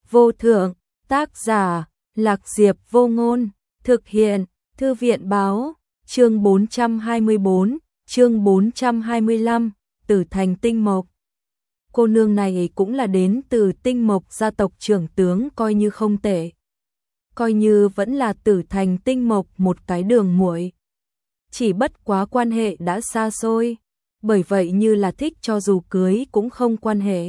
vô thượng, tác giả, Lạc Diệp Vô Ngôn, thực hiện, Thư viện báo, chương 424, chương 425, Tử Thành Tinh Mộc. Cô nương này cũng là đến từ Tinh Mộc gia tộc, trưởng tướng coi như không tệ. Coi như vẫn là Tử Thành Tinh Mộc một cái đường muội. Chỉ bất quá quan hệ đã xa xôi, bởi vậy như là thích cho dù cưới cũng không quan hệ.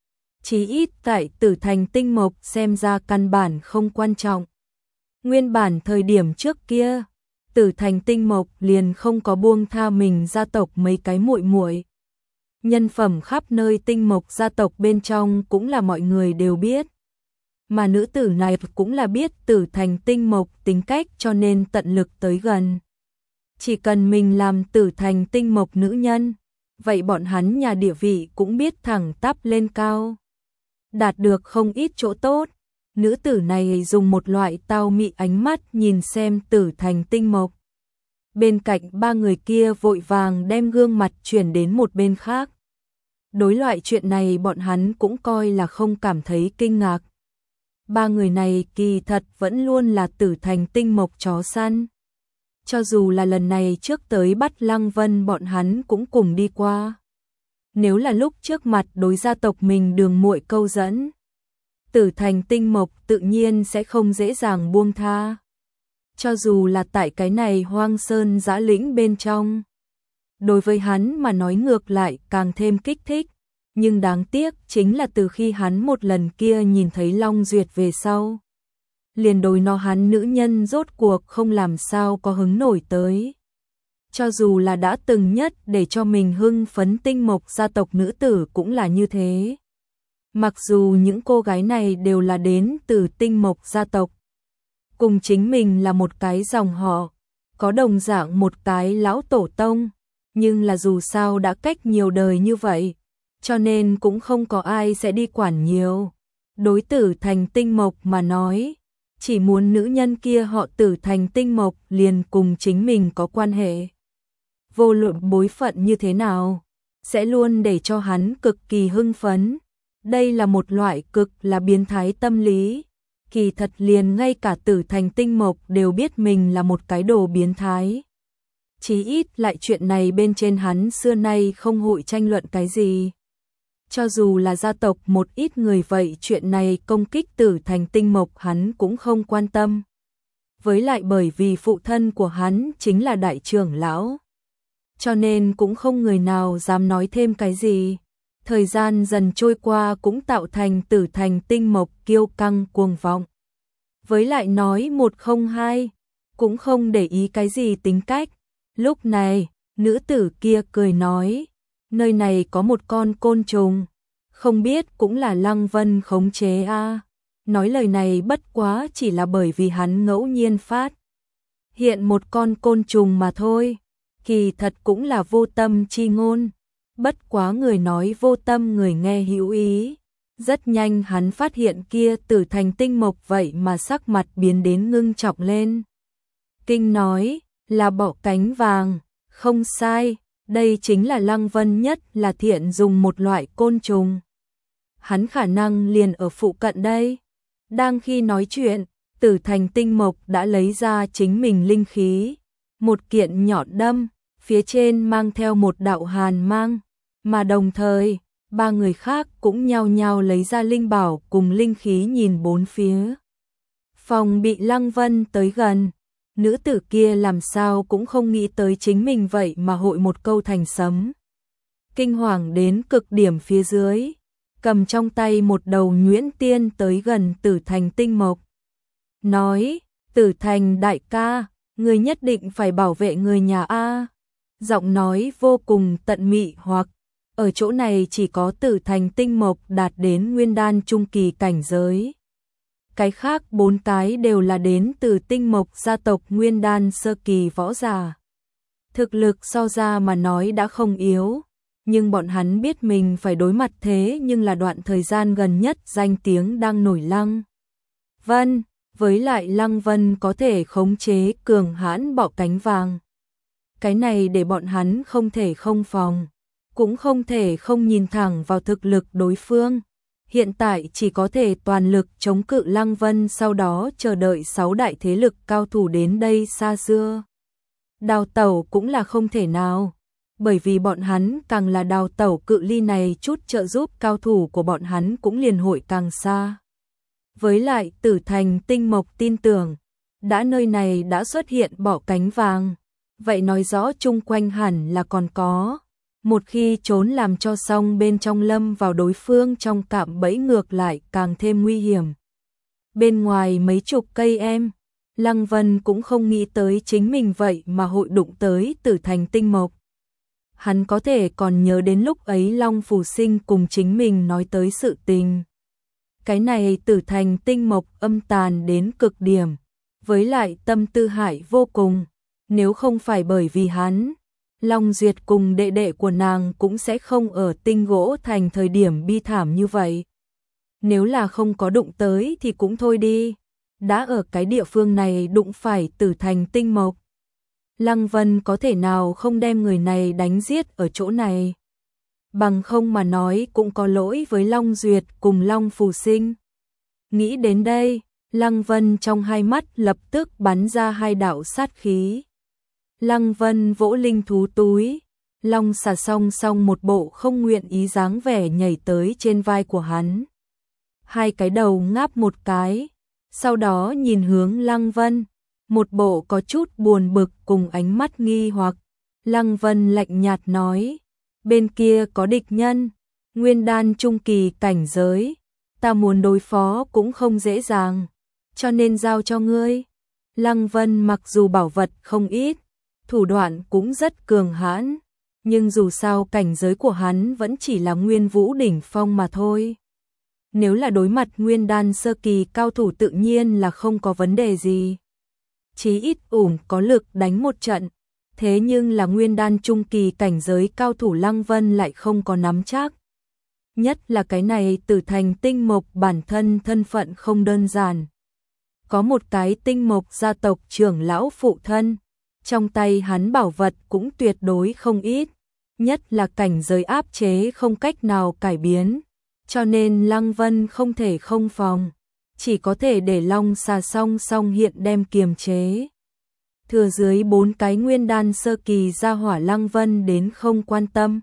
Chí ít tại Tử Thành Tinh Mộc xem ra căn bản không quan trọng. Nguyên bản thời điểm trước kia, Tử Thành Tinh Mộc liền không có buông tha mình gia tộc mấy cái muội muội. Nhân phẩm khắp nơi Tinh Mộc gia tộc bên trong cũng là mọi người đều biết. Mà nữ tử này cũng là biết Tử Thành Tinh Mộc tính cách cho nên tận lực tới gần. Chỉ cần mình làm Tử Thành Tinh Mộc nữ nhân, vậy bọn hắn nhà địa vị cũng biết thẳng tắp lên cao. Đạt được không ít chỗ tốt, nữ tử này dùng một loại tao mị ánh mắt nhìn xem Tử Thành Tinh Mộc. Bên cạnh ba người kia vội vàng đem gương mặt chuyển đến một bên khác. Đối loại chuyện này bọn hắn cũng coi là không cảm thấy kinh ngạc. Ba người này kỳ thật vẫn luôn là Tử Thành Tinh Mộc chó săn. Cho dù là lần này trước tới bắt Lăng Vân bọn hắn cũng cùng đi qua. Nếu là lúc trước mặt đối gia tộc mình đường muội câu dẫn, Tử Thành Tinh Mộc tự nhiên sẽ không dễ dàng buông tha. Cho dù là tại cái này hoang sơn dã lĩnh bên trong, đối với hắn mà nói ngược lại càng thêm kích thích. Nhưng đáng tiếc chính là từ khi hắn một lần kia nhìn thấy Long Duyệt về sau, liền đối nó hắn nữ nhân rốt cuộc không làm sao có hứng nổi tới. Cho dù là đã từng nhất để cho mình hưng phấn Tinh Mộc gia tộc nữ tử cũng là như thế. Mặc dù những cô gái này đều là đến từ Tinh Mộc gia tộc, cùng chính mình là một cái dòng họ, có đồng dạng một cái lão tổ tông, nhưng là dù sao đã cách nhiều đời như vậy, cho nên cũng không có ai sẽ đi quản nhiều. Đối Tử Thành Tinh Mộc mà nói, chỉ muốn nữ nhân kia họ Tử Thành Tinh Mộc liền cùng chính mình có quan hệ. Vô luận bối phận như thế nào, sẽ luôn để cho hắn cực kỳ hưng phấn. Đây là một loại cực là biến thái tâm lý. Kỳ thật liền ngay cả Tử Thành Tinh Mộc đều biết mình là một cái đồ biến thái. Chí ít lại chuyện này bên trên hắn xưa nay không hội tranh luận cái gì. Cho dù là gia tộc một ít người vậy chuyện này công kích Tử Thành Tinh Mộc hắn cũng không quan tâm. Với lại bởi vì phụ thân của hắn chính là đại trưởng lão, cho nên cũng không người nào dám nói thêm cái gì. Thời gian dần trôi qua cũng tạo thành Tử Thành Tinh Mộc kiêu căng cuồng vọng. Với lại nói một không hai, cũng không để ý cái gì tính cách. Lúc này, nữ tử kia cười nói, nơi này có một con côn trùng, không biết cũng là Lăng Vân khống chế a. Nói lời này bất quá chỉ là bởi vì hắn ngẫu nhiên phát hiện một con côn trùng mà thôi. Kỳ thật cũng là vô tâm chi ngôn. Bất quá người nói vô tâm người nghe hữu ý. Rất nhanh hắn phát hiện kia Tử Thành Tinh Mộc vậy mà sắc mặt biến đến ngưng trọng lên. Kinh nói, là bọ cánh vàng, không sai, đây chính là Lăng Vân nhất là thiện dùng một loại côn trùng. Hắn khả năng liền ở phụ cận đây. Đang khi nói chuyện, Tử Thành Tinh Mộc đã lấy ra chính mình linh khí. Một kiện nhọn đâm, phía trên mang theo một đạo hàn mang, mà đồng thời, ba người khác cũng nhao nhao lấy ra linh bảo cùng linh khí nhìn bốn phía. Phòng bị Lăng Vân tới gần, nữ tử kia làm sao cũng không nghĩ tới chính mình vậy mà hội một câu thành sấm. Kinh hoàng đến cực điểm phía dưới, cầm trong tay một đầu nhuyễn tiên tới gần Tử Thành Tinh Mộc. Nói, Tử Thành đại ca, người nhất định phải bảo vệ người nhà A. Giọng nói vô cùng tận mị hoặc, ở chỗ này chỉ có Tử Thành Tinh Mộc đạt đến nguyên đan trung kỳ cảnh giới. Cái khác bốn cái đều là đến từ Tinh Mộc gia tộc nguyên đan sơ kỳ võ giả. Thực lực so ra mà nói đã không yếu, nhưng bọn hắn biết mình phải đối mặt thế nhưng là đoạn thời gian gần nhất danh tiếng đang nổi Lăng Vân, với lại Lăng Vân có thể khống chế cường hãn bọ cánh vàng. Cái này để bọn hắn không thể không phòng, cũng không thể không nhìn thẳng vào thực lực đối phương. hiện tại chỉ có thể toàn lực chống cự Lăng Vân, sau đó chờ đợi 6 đại thế lực cao thủ đến đây xa xưa. Đào tẩu cũng là không thể nào, bởi vì bọn hắn càng là đào tẩu cự ly này chút trợ giúp cao thủ của bọn hắn cũng liền hội càng xa. Với lại Tử Thành Tinh Mộc tin tưởng, đã nơi này đã xuất hiện bọ cánh vàng, vậy nói rõ chung quanh hẳn là còn có. Một khi trốn làm cho xong bên trong lâm vào đối phương trong cạm bẫy ngược lại càng thêm nguy hiểm. Bên ngoài mấy chục cây em, Lăng Vân cũng không nghĩ tới chính mình vậy mà hội đụng tới Tử Thành Tinh Mộc. Hắn có thể còn nhớ đến lúc ấy Long Phù Sinh cùng chính mình nói tới sự tình. Cái này Tử Thành Tinh Mộc âm tàn đến cực điểm, với lại tâm tư hại vô cùng, nếu không phải bởi vì hắn, Long Duyệt cùng đệ đệ của nàng cũng sẽ không ở Tinh Gỗ Thành thời điểm bi thảm như vậy. Nếu là không có đụng tới thì cũng thôi đi, đã ở cái địa phương này đụng phải Tử Thành Tinh Mộc. Lăng Vân có thể nào không đem người này đánh giết ở chỗ này? Bằng không mà nói cũng có lỗi với Long Duyệt cùng Long Phù Sinh. Nghĩ đến đây, Lăng Vân trong hai mắt lập tức bắn ra hai đạo sát khí. Lăng Vân vỗ linh thú túi, Long xà song song một bộ không nguyện ý dáng vẻ nhảy tới trên vai của hắn. Hai cái đầu ngáp một cái, sau đó nhìn hướng Lăng Vân, một bộ có chút buồn bực cùng ánh mắt nghi hoặc. Lăng Vân lạnh nhạt nói, bên kia có địch nhân, nguyên đan trung kỳ cảnh giới, ta muốn đối phó cũng không dễ dàng, cho nên giao cho ngươi. Lăng Vân mặc dù bảo vật không ít, thủ đoạn cũng rất cường hãn, nhưng dù sao cảnh giới của hắn vẫn chỉ là nguyên vũ đỉnh phong mà thôi. Nếu là đối mặt nguyên đan sơ kỳ cao thủ tự nhiên là không có vấn đề gì. Chí ít có lực đánh một trận, thế nhưng là nguyên đan trung kỳ cảnh giới cao thủ Lăng Vân lại không có nắm chắc. Nhất là cái này Tử Thành Tinh Mộc bản thân thân phận không đơn giản. Có một cái Tinh Mộc gia tộc trưởng lão phụ thân, trong tay hắn bảo vật cũng tuyệt đối không ít, nhất là cảnh giới áp chế không cách nào cải biến, cho nên Lăng Vân không thể không phòng, chỉ có thể để Long xà song song hiện đem kiềm chế. Thừa dưới 4 cái nguyên đan sơ kỳ ra hỏa Lăng Vân đến không quan tâm.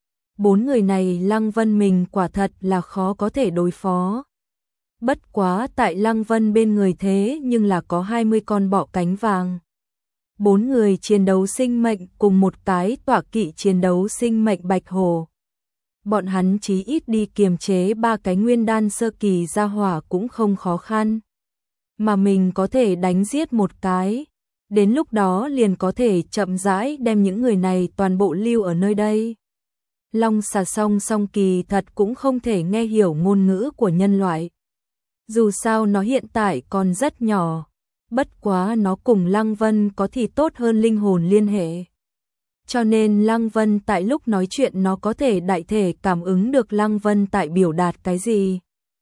4 người này Lăng Vân mình quả thật là khó có thể đối phó. Bất quá tại Lăng Vân bên người thế nhưng là có 20 con bọ cánh vàng. 4 người chiến đấu sinh mệnh cùng một cái tọa kỵ chiến đấu sinh mệnh bạch hổ. Bọn hắn chí ít đi kiềm chế 3 cái nguyên đan sơ kỳ ra hỏa cũng không khó khăn. Mà mình có thể đánh giết một cái, đến lúc đó liền có thể chậm rãi đem những người này toàn bộ lưu ở nơi đây. Long xà song song kỳ thật cũng không thể nghe hiểu ngôn ngữ của nhân loại. Dù sao nó hiện tại còn rất nhỏ, bất quá nó cùng Lăng Vân có thì tốt hơn linh hồn liên hệ. Cho nên Lăng Vân tại lúc nói chuyện nó có thể đại thể cảm ứng được Lăng Vân tại biểu đạt cái gì.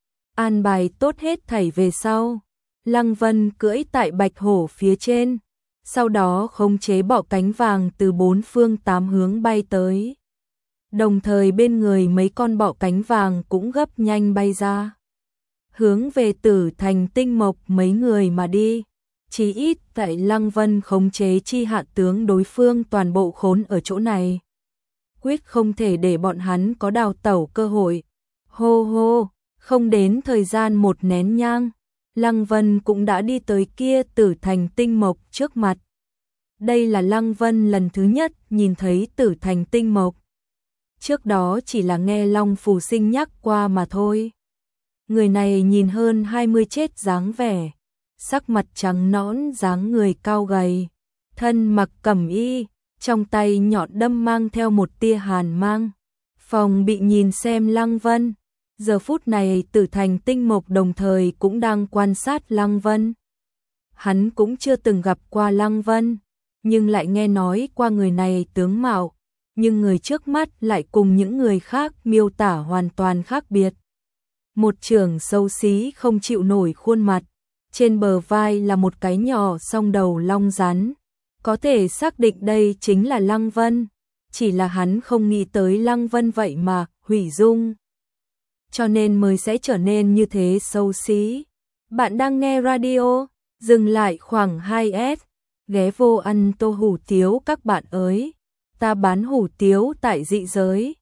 An bài tốt hết thảy về sau, Lăng Vân cưỡi tại bạch hổ phía trên, sau đó khống chế bọ cánh vàng từ 4 phương 8 hướng bay tới. Đồng thời bên người mấy con bọ cánh vàng cũng gấp nhanh bay ra, hướng về Tử Thành Tinh Mộc mấy người mà đi. Chí ít tại Lăng Vân khống chế chi hạ tướng đối phương toàn bộ khốn ở chỗ này, quyết không thể để bọn hắn có đào tẩu cơ hội. Hô hô, không đến thời gian một nén nhang, Lăng Vân cũng đã đi tới kia Tử Thành Tinh Mộc trước mặt. Đây là Lăng Vân lần thứ nhất nhìn thấy Tử Thành Tinh Mộc. Trước đó chỉ là nghe Long Phù Sinh nhắc qua mà thôi. Người này nhìn hơn 20 chết dáng vẻ, sắc mặt trắng nõn dáng người cao gầy, thân mặc cẩm y, trong tay nhọn đâm mang theo một tia hàn mang. Phòng bị nhìn xem Lăng Vân, giờ phút này Tử Thành Tinh Mộc đồng thời cũng đang quan sát Lăng Vân. Hắn cũng chưa từng gặp qua Lăng Vân, nhưng lại nghe nói qua người này tướng mạo, nhưng người trước mắt lại cùng những người khác miêu tả hoàn toàn khác biệt. Một chưởng xấu xí không chịu nổi khuôn mặt, trên bờ vai là một cái nhỏ song đầu long rắn, có thể xác định đây chính là Lăng Vân, chỉ là hắn không nghĩ tới Lăng Vân vậy mà hủy dung. cho nên mới sẽ trở nên như thế xấu xí. Bạn đang nghe radio, dừng lại khoảng 2S, ghé vô ăn tô hủ tiếu các bạn ơi. Ta bán hủ tiếu tại dị giới.